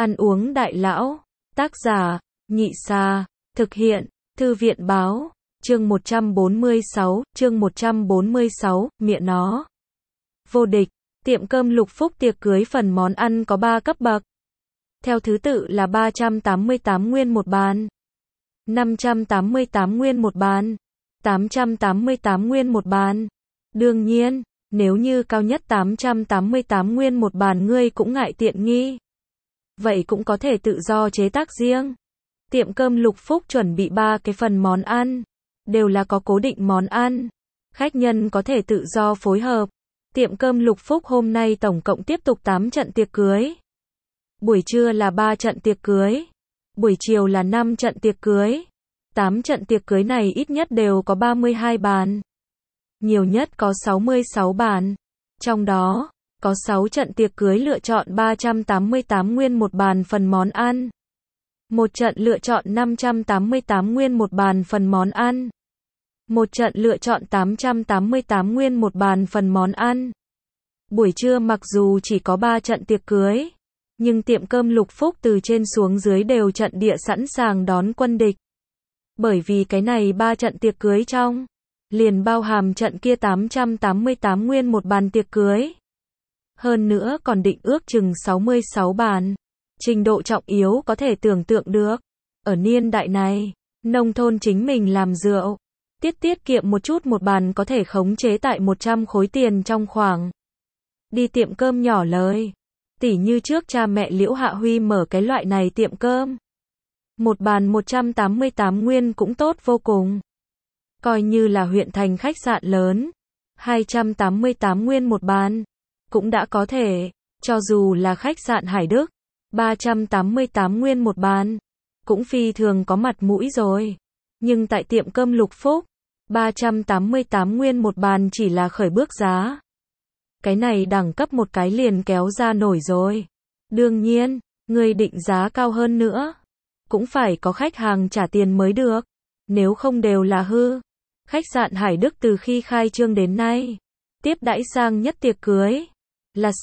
Ăn uống đại lão. Tác giả, Nhị Sa. Thực hiện, Thư viện báo. Chương 146, miệng nó. Vô địch. Tiệm cơm Lục Phúc tiệc cưới phần món ăn có 3 cấp bậc. Theo thứ tự là 388 nguyên một bàn, 588 nguyên một bàn, 888 nguyên một bàn. Đương nhiên, nếu như cao nhất 888 nguyên một bàn ngươi cũng ngại tiện nghi, vậy cũng có thể tự do chế tác riêng. Tiệm cơm Lục Phúc chuẩn bị 3 cái phần món ăn, đều là có cố định món ăn. Khách nhân có thể tự do phối hợp. Tiệm cơm Lục Phúc hôm nay tổng cộng tiếp tục 8 trận tiệc cưới. Buổi trưa là 3 trận tiệc cưới, buổi chiều là 5 trận tiệc cưới. 8 trận tiệc cưới này ít nhất đều có 32 bàn, nhiều nhất có 66 bàn. Trong đó, có 6 trận tiệc cưới lựa chọn 388 nguyên một bàn phần món ăn. Một trận lựa chọn 588 nguyên một bàn phần món ăn. Một trận lựa chọn 888 nguyên một bàn phần món ăn. Buổi trưa mặc dù chỉ có 3 trận tiệc cưới, nhưng tiệm cơm Lục Phúc từ trên xuống dưới đều trận địa sẵn sàng đón quân địch. Bởi vì cái này 3 trận tiệc cưới trong, liền bao hàm trận kia 888 nguyên một bàn tiệc cưới. Hơn nữa còn định ước chừng 66 bàn. Trình độ trọng yếu có thể tưởng tượng được. Ở niên đại này, nông thôn chính mình làm rượu, tiết kiệm một chút một bàn có thể khống chế tại 100 khối tiền trong khoảng. Đi tiệm cơm nhỏ lời. Tỉ như trước cha mẹ Liễu Hạ Huy mở cái loại này tiệm cơm. Một bàn 188 nguyên cũng tốt vô cùng. Coi như là huyện thành khách sạn lớn, 288 nguyên một bàn, cũng đã có thể. Cho dù là khách sạn Hải Đức, 388 nguyên một bàn, cũng phi thường có mặt mũi rồi. Nhưng tại tiệm cơm Lục Phúc, 388 nguyên một bàn chỉ là khởi bước giá. Cái này đẳng cấp một cái liền kéo ra nổi rồi. Đương nhiên, người định giá cao hơn nữa, cũng phải có khách hàng trả tiền mới được. Nếu không đều là hư. Khách sạn Hải Đức từ khi khai trương đến nay, tiếp đãi sang nhất tiệc cưới, là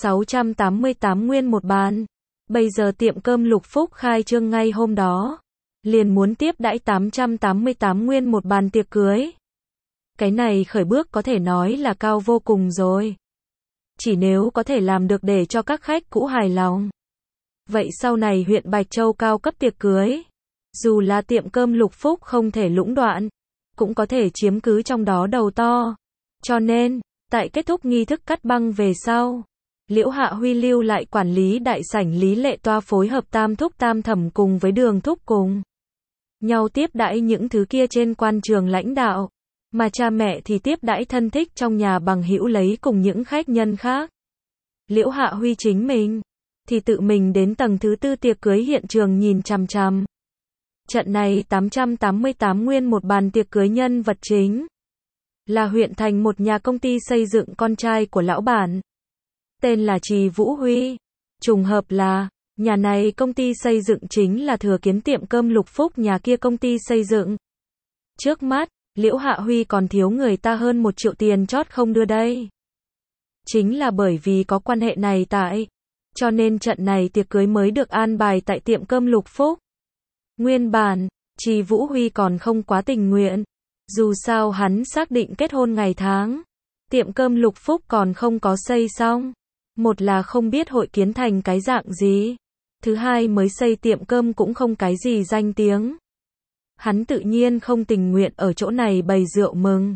688 nguyên một bàn. Bây giờ tiệm cơm Lục Phúc khai trương ngay hôm đó, liền muốn tiếp đãi 888 nguyên một bàn tiệc cưới. Cái này khởi bước có thể nói là cao vô cùng rồi. Chỉ nếu có thể làm được để cho các khách cũ hài lòng, vậy sau này huyện Bạch Châu cao cấp tiệc cưới, dù là tiệm cơm Lục Phúc không thể lũng đoạn, cũng có thể chiếm cứ trong đó đầu to. Cho nên, tại kết thúc nghi thức cắt băng về sau, Liễu Hạ Huy lưu lại quản lý đại sảnh Lý Lệ Toa phối hợp Tam Thúc Tam Thẩm cùng với Đường Thúc cùng nhau tiếp đãi những thứ kia trên quan trường lãnh đạo, mà cha mẹ thì tiếp đãi thân thích trong nhà bằng hữu lấy cùng những khách nhân khác. Liễu Hạ Huy chính mình thì tự mình đến tầng thứ 4 tiệc cưới hiện trường nhìn chằm chằm. Trận này 888 nguyên một bàn tiệc cưới nhân vật chính là huyện thành một nhà công ty xây dựng con trai của lão bản, tên là Trì Vũ Huy. Trùng hợp là, nhà này công ty xây dựng chính là thừa kiến tiệm cơm Lục Phúc nhà kia công ty xây dựng. Trước mắt, Liễu Hạ Huy còn thiếu người ta hơn 1 triệu tiền chót không đưa đây. Chính là bởi vì có quan hệ này tại, cho nên trận này tiệc cưới mới được an bài tại tiệm cơm Lục Phúc. Nguyên bản, Trì Vũ Huy còn không quá tình nguyện. Dù sao hắn xác định kết hôn ngày tháng, tiệm cơm Lục Phúc còn không có xây xong. Một là không biết hội kiến thành cái dạng gì. Thứ hai mới xây tiệm cơm cũng không cái gì danh tiếng. Hắn tự nhiên không tình nguyện ở chỗ này bày rượu mừng.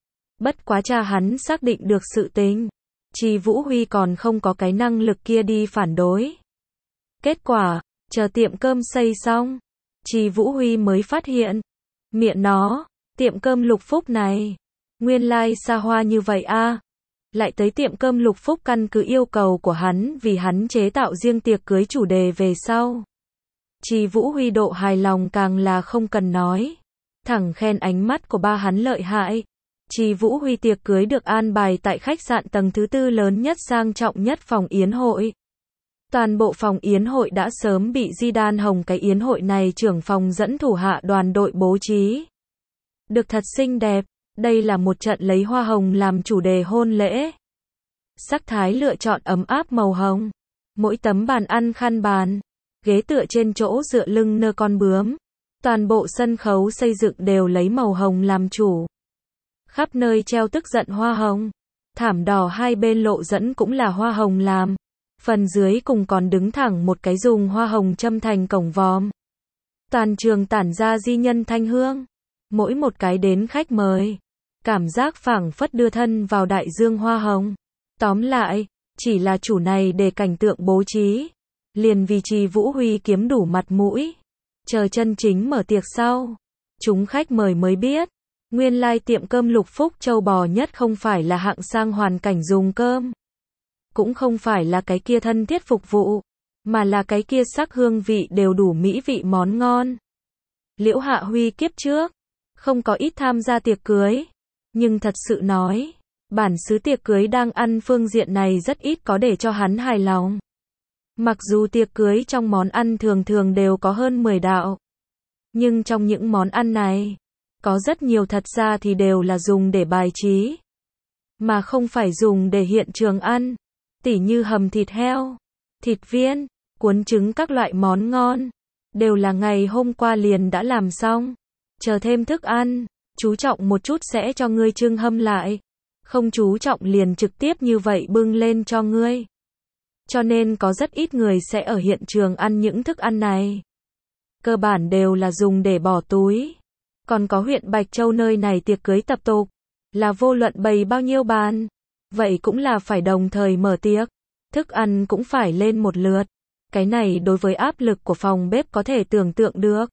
Bất quá cha hắn xác định được sự tình, Trì Vũ Huy còn không có cái năng lực kia đi phản đối. Kết quả, chờ tiệm cơm xây xong, Trì Vũ Huy mới phát hiện, miệng nó, tiệm cơm Lục Phúc này, nguyên lai xa hoa như vậy a. Lại tới tiệm cơm Lục Phúc căn cứ yêu cầu của hắn vì hắn chế tạo riêng tiệc cưới chủ đề về sau. Trì Vũ Huy độ hài lòng càng là không cần nói. Thẳng khen ánh mắt của ba hắn lợi hại. Trì Vũ Huy tiệc cưới được an bài tại khách sạn tầng thứ 4 lớn nhất sang trọng nhất phòng yến hội. Toàn bộ phòng yến hội đã sớm bị Di Đan Hồng cái yến hội này trưởng phòng dẫn thủ hạ đoàn đội bố trí. Được thật xinh đẹp. Đây là một trận lấy hoa hồng làm chủ đề hôn lễ. Sắc thái lựa chọn ấm áp màu hồng. Mỗi tấm bàn ăn khăn bàn ghế tựa trên chỗ dựa lưng nơ con bướm. Toàn bộ sân khấu xây dựng đều lấy màu hồng làm chủ. Khắp nơi treo tức giận hoa hồng. Thảm đỏ hai bên lộ dẫn cũng là hoa hồng làm. Phần dưới cùng còn đứng thẳng một cái dùng hoa hồng châm thành cổng vòm. Toàn trường tản ra di nhân thanh hương. Mỗi một cái đến khách mời, cảm giác phảng phất đưa thân vào đại dương hoa hồng. Tóm lại, chỉ là chủ này để cảnh tượng bố trí, liền vì Trì Vũ Huy kiếm đủ mặt mũi. Chờ chân chính mở tiệc sau, chúng khách mời mới biết, nguyên lai tiệm cơm Lục Phúc châu bò nhất không phải là hạng sang hoàn cảnh dùng cơm, cũng không phải là cái kia thân thiết phục vụ, mà là cái kia sắc hương vị đều đủ mỹ vị món ngon. Liễu Hạ Huy kiếp trước không có ít tham gia tiệc cưới, nhưng thật sự nói, bản xứ tiệc cưới đang ăn phương diện này rất ít có để cho hắn hài lòng. Mặc dù tiệc cưới trong món ăn thường thường đều có hơn 10 đạo, nhưng trong những món ăn này, có rất nhiều thật ra thì đều là dùng để bài trí, mà không phải dùng để hiện trường ăn, tỉ như hầm thịt heo, thịt viên, cuốn trứng các loại món ngon, đều là ngày hôm qua liền đã làm xong, chờ thêm thức ăn, chú trọng một chút sẽ cho ngươi trưng hâm lại, không chú trọng liền trực tiếp như vậy bưng lên cho ngươi. Cho nên có rất ít người sẽ ở hiện trường ăn những thức ăn này. Cơ bản đều là dùng để bỏ túi. Còn có huyện Bạch Châu nơi này tiệc cưới tập tục, là vô luận bày bao nhiêu bàn, vậy cũng là phải đồng thời mở tiệc, thức ăn cũng phải lên một lượt. Cái này đối với áp lực của phòng bếp có thể tưởng tượng được.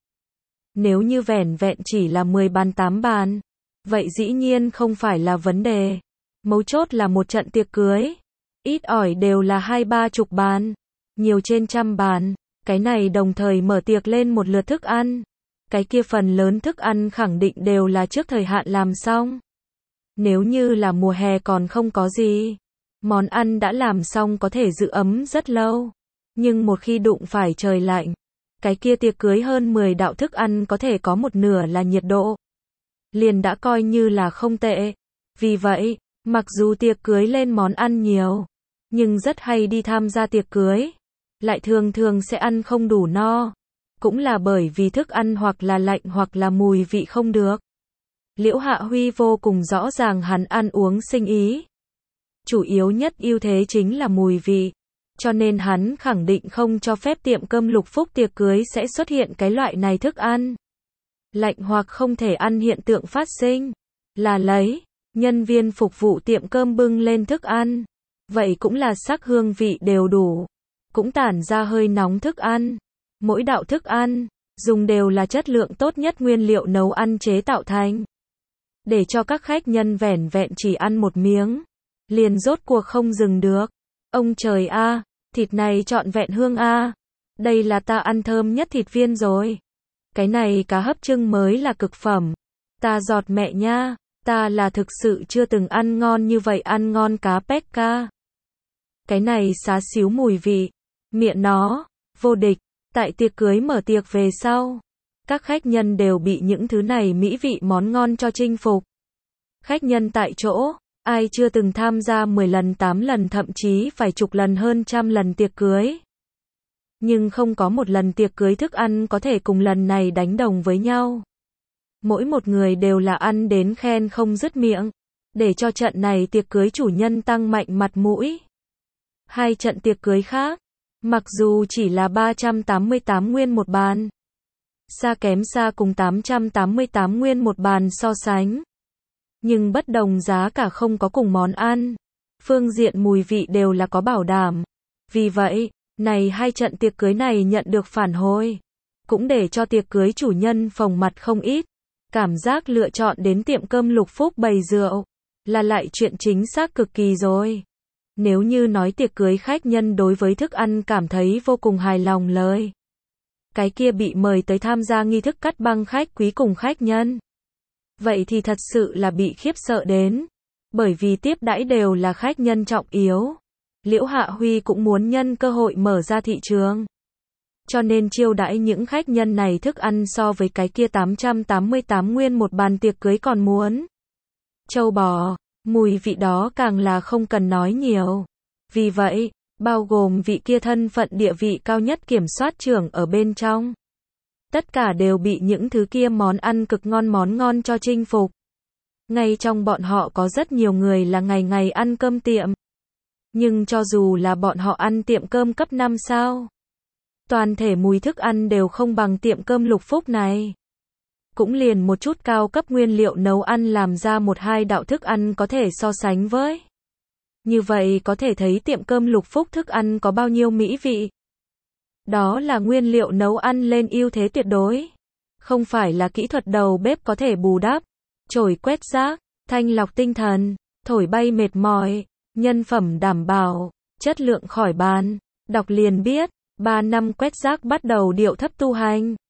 Nếu như vẻn vẹn chỉ là 10 bàn 8 bàn, vậy dĩ nhiên không phải là vấn đề. Mấu chốt là một trận tiệc cưới, ít ỏi đều là 20-30 bàn, nhiều trên 100 bàn, cái này đồng thời mở tiệc lên một lượt thức ăn. Cái kia phần lớn thức ăn khẳng định đều là trước thời hạn làm xong. Nếu như là mùa hè còn không có gì, món ăn đã làm xong có thể giữ ấm rất lâu. Nhưng một khi đụng phải trời lạnh, cái kia tiệc cưới hơn 10 đạo thức ăn có thể có một nửa là nhiệt độ. Liền đã coi như là không tệ. Vì vậy, mặc dù tiệc cưới lên món ăn nhiều, nhưng rất hay đi tham gia tiệc cưới, lại thường thường sẽ ăn không đủ no. Cũng là bởi vì thức ăn hoặc là lạnh hoặc là mùi vị không được. Liễu Hạ Huy vô cùng rõ ràng hắn ăn uống sinh ý. Chủ yếu nhất ưu thế chính là mùi vị. Cho nên hắn khẳng định không cho phép tiệm cơm Lục Phúc tiệc cưới sẽ xuất hiện cái loại này thức ăn lạnh hoặc không thể ăn hiện tượng phát sinh. Là lấy, nhân viên phục vụ tiệm cơm bưng lên thức ăn. Vậy cũng là sắc hương vị đều đủ. Cũng tản ra hơi nóng thức ăn. Mỗi đạo thức ăn, dùng đều là chất lượng tốt nhất nguyên liệu nấu ăn chế tạo thành. Để cho các khách nhân vẻn vẹn chỉ ăn một miếng, liền rốt cuộc không dừng được. Ông trời a, thịt này trọn vẹn hương a. Đây là ta ăn thơm nhất thịt viên rồi. Cái này cá hấp trưng mới là cực phẩm. Ta giọt mẹ nha, ta là thực sự chưa từng ăn ngon như vậy, ăn ngon cá Pecca. Cái này xá xíu mùi vị, miệng nó, vô địch. Tại tiệc cưới mở tiệc về sau, các khách nhân đều bị những thứ này mỹ vị món ngon cho chinh phục. Khách nhân tại chỗ, ai chưa từng tham gia 10 lần 8 lần thậm chí phải chục lần hơn 100 lần tiệc cưới. Nhưng không có một lần tiệc cưới thức ăn có thể cùng lần này đánh đồng với nhau. Mỗi một người đều là ăn đến khen không dứt miệng, để cho trận này tiệc cưới chủ nhân tăng mạnh mặt mũi. Hai trận tiệc cưới khác, mặc dù chỉ là 388 nguyên một bàn, xa kém xa cùng 888 nguyên một bàn so sánh. Nhưng bất đồng giá cả không có cùng món ăn, phương diện mùi vị đều là có bảo đảm. Vì vậy, này hai trận tiệc cưới này nhận được phản hồi, cũng để cho tiệc cưới chủ nhân phồng mặt không ít. Cảm giác lựa chọn đến tiệm cơm Lục Phúc bày rượu, là lại chuyện chính xác cực kỳ rồi. Nếu như nói tiệc cưới khách nhân đối với thức ăn cảm thấy vô cùng hài lòng lời, cái kia bị mời tới tham gia nghi thức cắt băng khách quý cùng khách nhân, vậy thì thật sự là bị khiếp sợ đến. Bởi vì tiếp đãi đều là khách nhân trọng yếu. Liễu Hạ Huy cũng muốn nhân cơ hội mở ra thị trường. Cho nên chiêu đãi những khách nhân này thức ăn so với cái kia 888 nguyên một bàn tiệc cưới còn muốn châu bò, mùi vị đó càng là không cần nói nhiều. Vì vậy, bao gồm vị kia thân phận địa vị cao nhất kiểm soát trưởng ở bên trong. Tất cả đều bị những thứ kia món ăn cực ngon món ngon cho chinh phục. Ngay trong bọn họ có rất nhiều người là ngày ngày ăn cơm tiệm. Nhưng cho dù là bọn họ ăn tiệm cơm cấp 5 sao, toàn thể mùi thức ăn đều không bằng tiệm cơm Lục Phúc này. Cũng liền một chút cao cấp nguyên liệu nấu ăn làm ra một hai đạo thức ăn có thể so sánh với. Như vậy có thể thấy tiệm cơm Lục Phúc thức ăn có bao nhiêu mỹ vị. Đó là nguyên liệu nấu ăn lên ưu thế tuyệt đối. Không phải là kỹ thuật đầu bếp có thể bù đắp. Chổi quét rác, thanh lọc tinh thần, thổi bay mệt mỏi, nhân phẩm đảm bảo, chất lượng khỏi bàn. Đọc liền biết, 3 năm quét rác bắt đầu điệu thấp tu hành.